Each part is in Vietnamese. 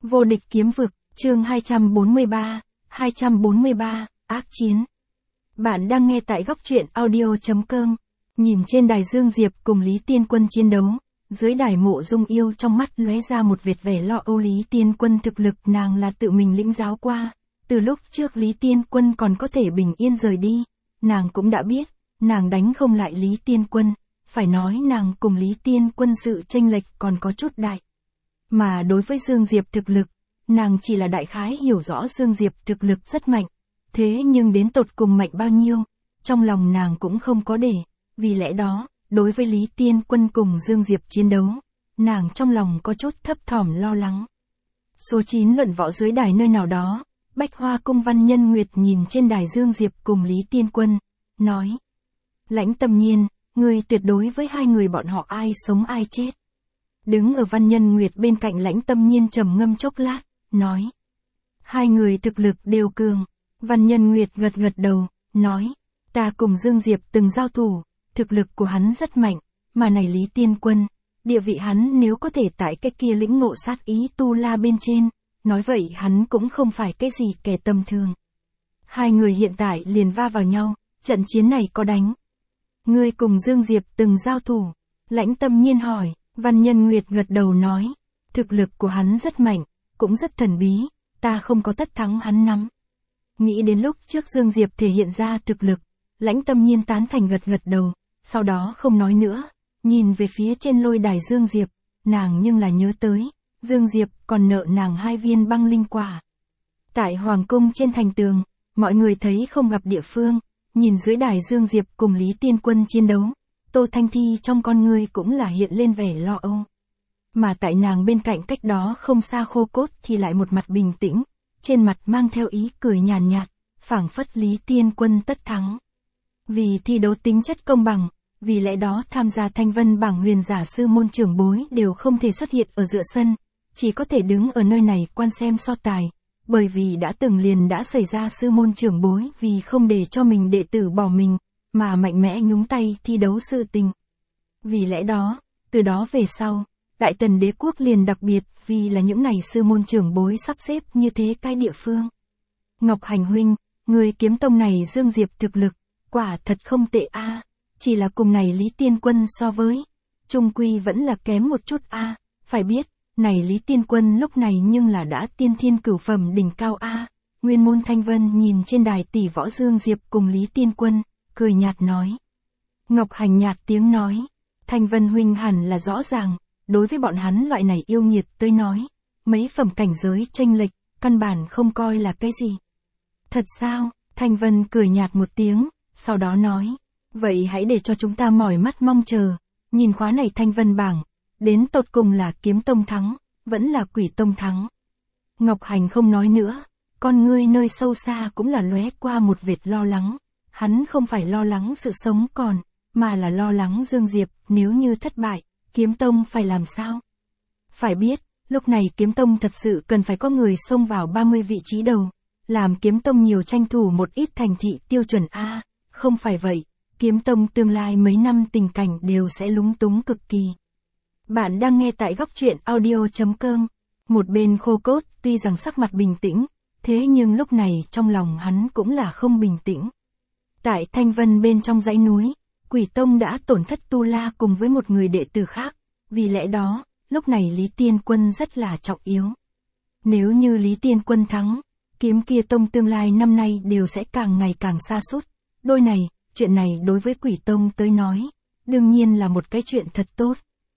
Vô địch kiếm vực, chương 243, ác chiến. Bạn đang nghe tại góc truyện audio.com. Nhìn trên đài Dương Diệp cùng Lý Tiên Quân chiến đấu, dưới đài Mộ Dung Yêu trong mắt lóe ra một vệt vẻ lo âu. Lý Tiên Quân thực lực nàng là tự mình lĩnh giáo qua, từ lúc trước Lý Tiên Quân còn có thể bình yên rời đi, nàng cũng đã biết, nàng đánh không lại Lý Tiên Quân, phải nói nàng cùng Lý Tiên Quân sự chênh lệch còn có chút đại. Mà đối với Dương Diệp thực lực, nàng chỉ là đại khái hiểu rõ Dương Diệp thực lực rất mạnh, thế nhưng đến tột cùng mạnh bao nhiêu, trong lòng nàng cũng không có để, vì lẽ đó, đối với Lý Tiên Quân cùng Dương Diệp chiến đấu, nàng trong lòng có chút thấp thỏm lo lắng. Số 9 luận võ dưới đài nơi nào đó, Bách Hoa Cung Văn Nhân Nguyệt nhìn trên đài Dương Diệp cùng Lý Tiên Quân, nói: Lãnh Tâm Nhiên, ngươi tuyệt đối với hai người bọn họ ai sống ai chết. Đứng ở Văn Nhân Nguyệt bên cạnh Lãnh Tâm Nhiên trầm ngâm chốc lát, nói: hai người thực lực đều cường. Văn Nhân Nguyệt gật gật đầu, nói: ta cùng Dương Diệp từng giao thủ, thực lực của hắn rất mạnh, mà này Lý Tiên Quân, địa vị hắn nếu có thể tại cái kia lĩnh ngộ sát ý tu la bên trên, nói vậy hắn cũng không phải cái gì kẻ tầm thường. Hai người hiện tại liền va vào nhau, trận chiến này có đánh. Ngươi cùng Dương Diệp từng giao thủ? Lãnh Tâm Nhiên hỏi. Văn Nhân Nguyệt gật đầu nói: thực lực của hắn rất mạnh, cũng rất thần bí, ta không có tất thắng hắn nắm. Nghĩ đến lúc trước Dương Diệp thể hiện ra thực lực, Lãnh Tâm Nhiên tán thành gật gật đầu, sau đó không nói nữa, nhìn về phía trên lôi đài Dương Diệp, nàng nhưng là nhớ tới, Dương Diệp còn nợ nàng 2 viên băng linh quả. Tại Hoàng Cung trên thành tường, mọi người thấy không gặp địa phương, nhìn dưới đài Dương Diệp cùng Lý Tiên Quân chiến đấu, Tô Thanh Thi trong con ngươi cũng là hiện lên vẻ lo âu. Mà tại nàng bên cạnh cách đó không xa Khô Cốt thì lại một mặt bình tĩnh, trên mặt mang theo ý cười nhàn nhạt, phảng phất Lý Tiên Quân tất thắng. Vì thi đấu tính chất công bằng, vì lẽ đó tham gia Thanh Vân bảng huyền giả sư môn trưởng bối đều không thể xuất hiện ở giữa sân, chỉ có thể đứng ở nơi này quan xem so tài, bởi vì đã từng liền đã xảy ra sư môn trưởng bối vì không để cho mình đệ tử bỏ mình, mà mạnh mẽ nhúng tay thi đấu sự tình. Vì lẽ đó, từ đó về sau, Đại Tần Đế quốc liền đặc biệt vì là những này sư môn trưởng bối sắp xếp như thế cái địa phương. Ngọc Hành huynh, người kiếm tông này Dương Diệp thực lực, quả thật không tệ a, chỉ là cùng này Lý Tiên Quân so với, trung quy vẫn là kém một chút a, phải biết, này Lý Tiên Quân lúc này nhưng là đã tiên thiên cửu phẩm đỉnh cao a. Nguyên môn Thanh Vân nhìn trên đài tỷ võ Dương Diệp cùng Lý Tiên Quân, cười nhạt nói. Ngọc Hành nhạt tiếng nói, Thanh Vân huynh hẳn là rõ ràng, đối với bọn hắn loại này yêu nghiệt tới nói, mấy phẩm cảnh giới chênh lệch, căn bản không coi là cái gì. Thật sao? Thanh Vân cười nhạt một tiếng, sau đó nói, vậy hãy để cho chúng ta mỏi mắt mong chờ, nhìn khóa này Thanh Vân bảng, đến tột cùng là Kiếm Tông thắng, vẫn là Quỷ Tông thắng. Ngọc Hành không nói nữa, con ngươi nơi sâu xa cũng là lóe qua một vệt lo lắng, hắn không phải lo lắng sự sống còn, mà là lo lắng Dương Diệp nếu như thất bại, Kiếm Tông phải làm sao? Phải biết, lúc này Kiếm Tông thật sự cần phải có người xông vào 30 vị trí đầu, làm Kiếm Tông nhiều tranh thủ một ít thành thị tiêu chuẩn A, không phải vậy, Kiếm Tông tương lai mấy năm tình cảnh đều sẽ lúng túng cực kỳ. Bạn đang nghe tại góc truyện audio.com, một bên Khô Cốt tuy rằng sắc mặt bình tĩnh, thế nhưng lúc này trong lòng hắn cũng là không bình tĩnh. Tại Thanh Vân bên trong dãy núi, Quỷ Tông đã tổn thất tu la cùng với một người đệ tử khác, vì lẽ đó, lúc này Lý Tiên Quân rất là trọng yếu. Nếu như Lý Tiên Quân thắng, Kiếm Kia Tông tương lai năm nay đều sẽ càng ngày càng xa sút. Đôi này, chuyện này đối với Quỷ Tông tới nói, đương nhiên là một cái chuyện thật tốt.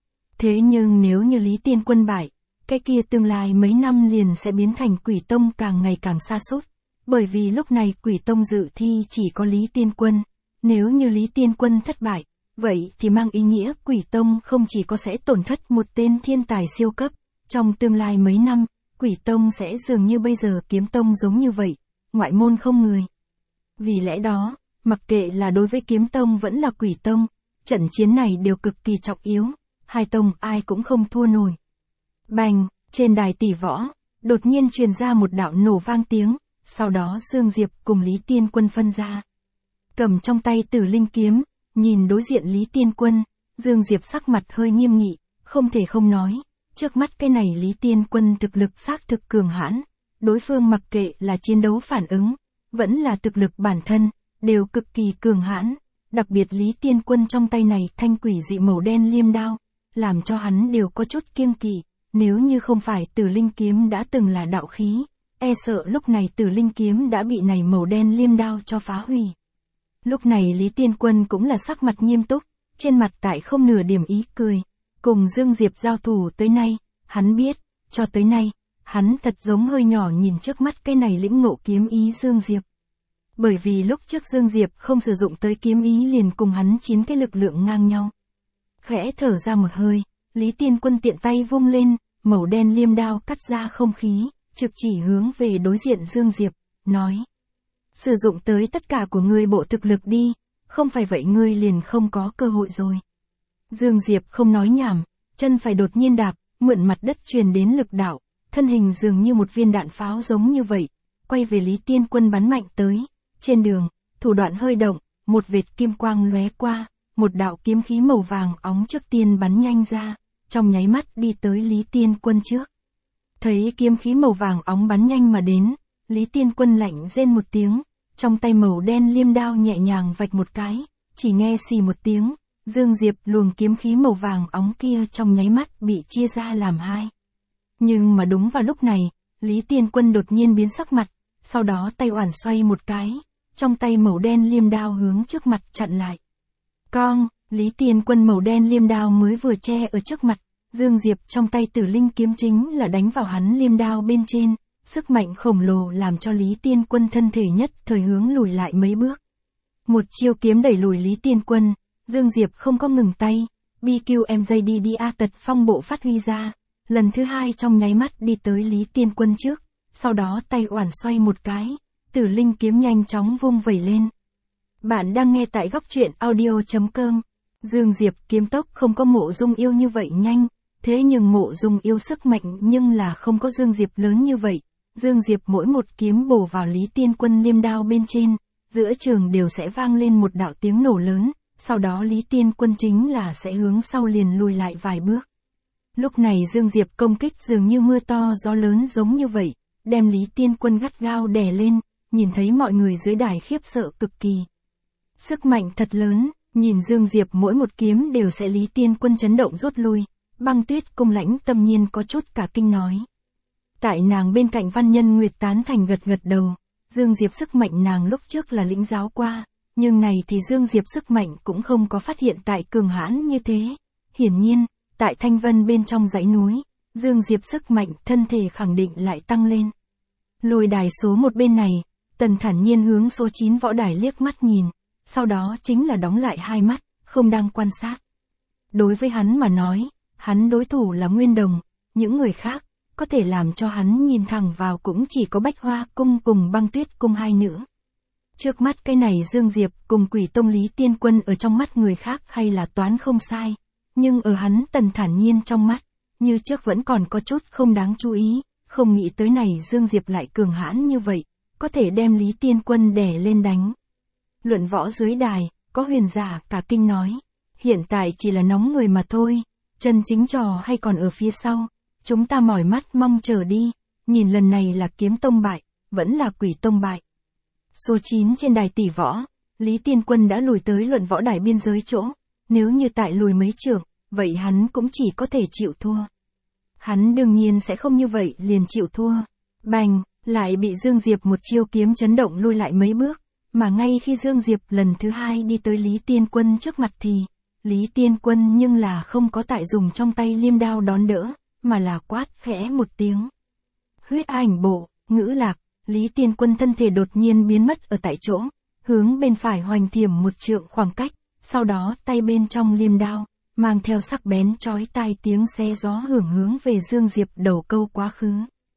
Thế nhưng nếu như Lý Tiên Quân bại, cái kia tương lai mấy năm liền sẽ biến thành Quỷ Tông càng ngày càng xa sút. Bởi vì lúc này Quỷ Tông dự thi chỉ có Lý Tiên Quân. Nếu như Lý Tiên Quân thất bại, vậy thì mang ý nghĩa Quỷ Tông không chỉ có sẽ tổn thất một tên thiên tài siêu cấp, trong tương lai mấy năm, Quỷ Tông sẽ dường như bây giờ Kiếm Tông giống như vậy, ngoại môn không người. Vì lẽ đó, mặc kệ là đối với Kiếm Tông vẫn là Quỷ Tông, trận chiến này đều cực kỳ trọng yếu, hai tông ai cũng không thua nổi. Bành, trên đài tỷ võ, đột nhiên truyền ra một đạo nổ vang tiếng, sau đó Dương Diệp cùng Lý Tiên Quân phân ra. Cầm trong tay Tử Linh kiếm, nhìn đối diện Lý Tiên Quân, Dương Diệp sắc mặt hơi nghiêm nghị, không thể không nói, Trước mắt cái này Lý Tiên Quân thực lực xác thực cường hãn, đối phương mặc kệ là chiến đấu phản ứng, vẫn là thực lực bản thân, đều cực kỳ cường hãn, đặc biệt Lý Tiên Quân trong tay này thanh quỷ dị màu đen liêm đao, làm cho hắn đều có chút kiêng kỵ, nếu như không phải Tử Linh kiếm đã từng là đạo khí, e sợ lúc này Tử Linh kiếm đã bị này màu đen liêm đao cho phá hủy. Lúc này Lý Tiên Quân cũng là sắc mặt nghiêm túc, trên mặt tại không nửa điểm ý cười, cùng Dương Diệp giao thủ tới nay, hắn biết, cho tới nay, hắn thật giống hơi nhỏ nhìn trước mắt cái này lĩnh ngộ kiếm ý Dương Diệp. Bởi vì lúc trước Dương Diệp không sử dụng tới kiếm ý liền cùng hắn chiến cái lực lượng ngang nhau. Khẽ thở ra một hơi, Lý Tiên Quân tiện tay vung lên, màu đen liêm đao cắt ra không khí, trực chỉ hướng về đối diện Dương Diệp, nói. Sử dụng tới tất cả của ngươi bộ thực lực đi, không phải vậy ngươi liền không có cơ hội rồi. Dương Diệp không nói nhảm, chân phải đột nhiên đạp, mượn mặt đất truyền đến lực đạo, thân hình dường như một viên đạn pháo giống như vậy, quay về Lý Tiên Quân bắn mạnh tới. Trên đường, thủ đoạn hơi động, một vệt kim quang lóe qua, một đạo kiếm khí màu vàng óng trước tiên bắn nhanh ra, trong nháy mắt đi tới Lý Tiên Quân trước. Thấy kiếm khí màu vàng óng bắn nhanh mà đến, Lý Tiên Quân lạnh rên một tiếng, trong tay màu đen liêm đao nhẹ nhàng vạch một cái, chỉ nghe xì một tiếng, Dương Diệp luồng kiếm khí màu vàng óng kia trong nháy mắt bị chia ra làm hai. Nhưng mà đúng vào lúc này, Lý Tiên Quân đột nhiên biến sắc mặt, sau đó tay oản xoay một cái, trong tay màu đen liêm đao hướng trước mặt chặn lại. Cong, Lý Tiên Quân màu đen liêm đao mới vừa che ở trước mặt, Dương Diệp trong tay Tử Linh kiếm chính là đánh vào hắn liêm đao bên trên, sức mạnh khổng lồ làm cho Lý Tiên Quân thân thể nhất thời hướng lùi lại mấy bước. Một chiêu kiếm đẩy lùi Lý Tiên Quân, Dương Diệp không có ngừng tay, BQMJDDA tật phong bộ phát huy ra, lần thứ hai trong nháy mắt đi tới Lý Tiên Quân trước, sau đó tay oản xoay một cái, Tử Linh kiếm nhanh chóng vung vẩy lên. Bạn đang nghe tại góc truyện audio.com. Dương Diệp kiếm tốc không có Mộ Dung Yêu như vậy nhanh, thế nhưng Mộ Dung Yêu sức mạnh nhưng là không có Dương Diệp lớn như vậy. Dương Diệp mỗi một kiếm bổ vào Lý Tiên Quân liêm đao bên trên, giữa trường đều sẽ vang lên một đạo tiếng nổ lớn, sau đó Lý Tiên Quân chính là sẽ hướng sau liền lùi lại vài bước. Lúc này Dương Diệp công kích dường như mưa to gió lớn giống như vậy, đem Lý Tiên Quân gắt gao đè lên, nhìn thấy mọi người dưới đài khiếp sợ cực kỳ. Sức mạnh thật lớn, nhìn Dương Diệp mỗi một kiếm đều sẽ Lý Tiên Quân chấn động rút lui, Băng Tuyết Cung Lãnh Tâm Nhiên có chút cả kinh nói. Tại nàng bên cạnh Văn Nhân Nguyệt tán thành gật gật đầu, Dương Diệp sức mạnh nàng lúc trước là lĩnh giáo qua, nhưng này thì Dương Diệp sức mạnh cũng không có phát hiện tại cường hãn như thế. Hiển nhiên, tại Thanh Vân bên trong dãy núi, Dương Diệp sức mạnh thân thể khẳng định lại tăng lên. Lôi đài số một bên này, Tần thản nhiên hướng số 9 võ đài liếc mắt nhìn, sau đó chính là đóng lại hai mắt, không đang quan sát. Đối với hắn mà nói, hắn đối thủ là Nguyên Đồng, những người khác, có thể làm cho hắn nhìn thẳng vào cũng chỉ có Bách Hoa Cung cùng Băng Tuyết Cung hai nữa. Trước mắt cái này Dương Diệp cùng Quỷ Tông Lý Tiên Quân ở trong mắt người khác hay là toán không sai, nhưng ở hắn Tần thản nhiên trong mắt, như trước vẫn còn có chút không đáng chú ý, không nghĩ tới này Dương Diệp lại cường hãn như vậy, có thể đem Lý Tiên Quân đè lên đánh. Luận võ dưới đài, có huyền giả cả kinh nói, hiện tại chỉ là nóng người mà thôi, chân chính trò hay còn ở phía sau, chúng ta mỏi mắt mong chờ đi, nhìn lần này là Kiếm Tông bại, vẫn là Quỷ Tông bại. Số 9 trên đài tỷ võ, Lý Tiên Quân đã lùi tới luận võ đài biên giới chỗ, nếu như tại lùi mấy trượng, vậy hắn cũng chỉ có thể chịu thua. Hắn đương nhiên sẽ không như vậy liền chịu thua. Bành, lại bị Dương Diệp một chiêu kiếm chấn động lui lại mấy bước, mà ngay khi Dương Diệp lần thứ hai đi tới Lý Tiên Quân trước mặt thì, Lý Tiên Quân nhưng là không có tại dùng trong tay liêm đao đón đỡ, mà là quát khẽ một tiếng. Huyết ảnh bộ, ngữ lạc, Lý Tiên Quân thân thể đột nhiên biến mất ở tại chỗ, hướng bên phải hoành thiểm một trượng khoảng cách, sau đó tay bên trong liêm đao, mang theo sắc bén chói tai tiếng xé gió hướng về Dương Diệp đầu câu quá khứ.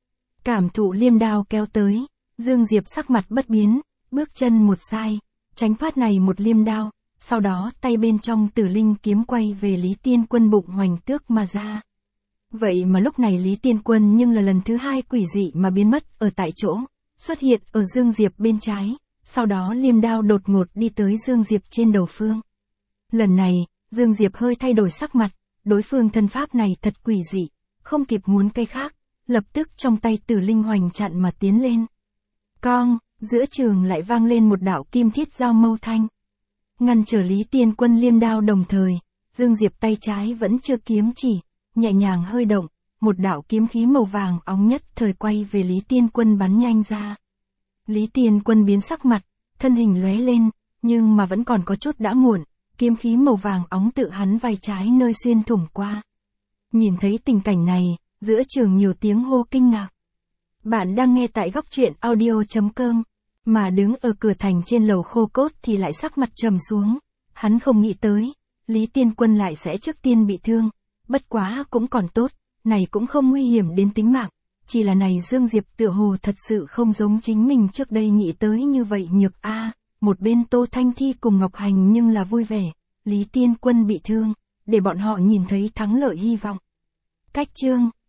Cảm thụ liêm đao kéo tới, Dương Diệp sắc mặt bất biến, bước chân một sai, tránh thoát này một liêm đao, sau đó tay bên trong Tử Linh kiếm quay về Lý Tiên Quân bụng hoành tước mà ra. Vậy mà lúc này Lý Tiên Quân nhưng là lần thứ hai quỷ dị mà biến mất ở tại chỗ, xuất hiện ở Dương Diệp bên trái, sau đó liêm đao đột ngột đi tới Dương Diệp trên đầu phương. Lần này, Dương Diệp hơi thay đổi sắc mặt, đối phương thân pháp này thật quỷ dị, không kịp muốn cây khác, lập tức trong tay Tử Linh hoành chặn mà tiến lên. Cong, giữa trường lại vang lên một đạo kim thiết giao mâu thanh. Ngăn trở Lý Tiên Quân liêm đao đồng thời, Dương Diệp tay trái vẫn chưa kiếm chỉ, nhẹ nhàng hơi động, một đạo kiếm khí màu vàng óng nhất thời quay về Lý Tiên Quân bắn nhanh ra. Lý Tiên Quân biến sắc mặt, thân hình lóe lên, nhưng mà vẫn còn có chút đã muộn, kiếm khí màu vàng óng tự hắn vai trái nơi xuyên thủng qua. Nhìn thấy tình cảnh này, giữa trường nhiều tiếng hô kinh ngạc. Bạn đang nghe tại góc truyện audio.com, mà đứng ở cửa thành trên lầu Khô Cốt thì lại sắc mặt trầm xuống. Hắn không nghĩ tới, Lý Tiên Quân lại sẽ trước tiên bị thương, bất quá cũng còn tốt, này cũng không nguy hiểm đến tính mạng. Chỉ là này Dương Diệp tựa hồ thật sự không giống chính mình trước đây nghĩ tới như vậy nhược a. Một bên Tô Thanh Thi cùng Ngọc Hành nhưng là vui vẻ, Lý Tiên Quân bị thương, để bọn họ nhìn thấy thắng lợi hy vọng. Cách chương